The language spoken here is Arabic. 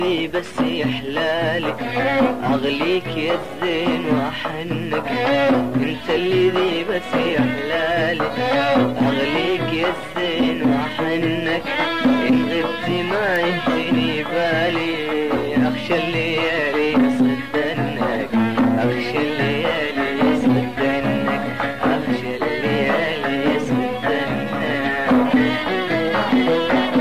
بس يحلالك اغليك يا الزين واحنك، انت اللي ذي بس يحلالك اغليك يا الزين واحنك، ان غبت ما يهتم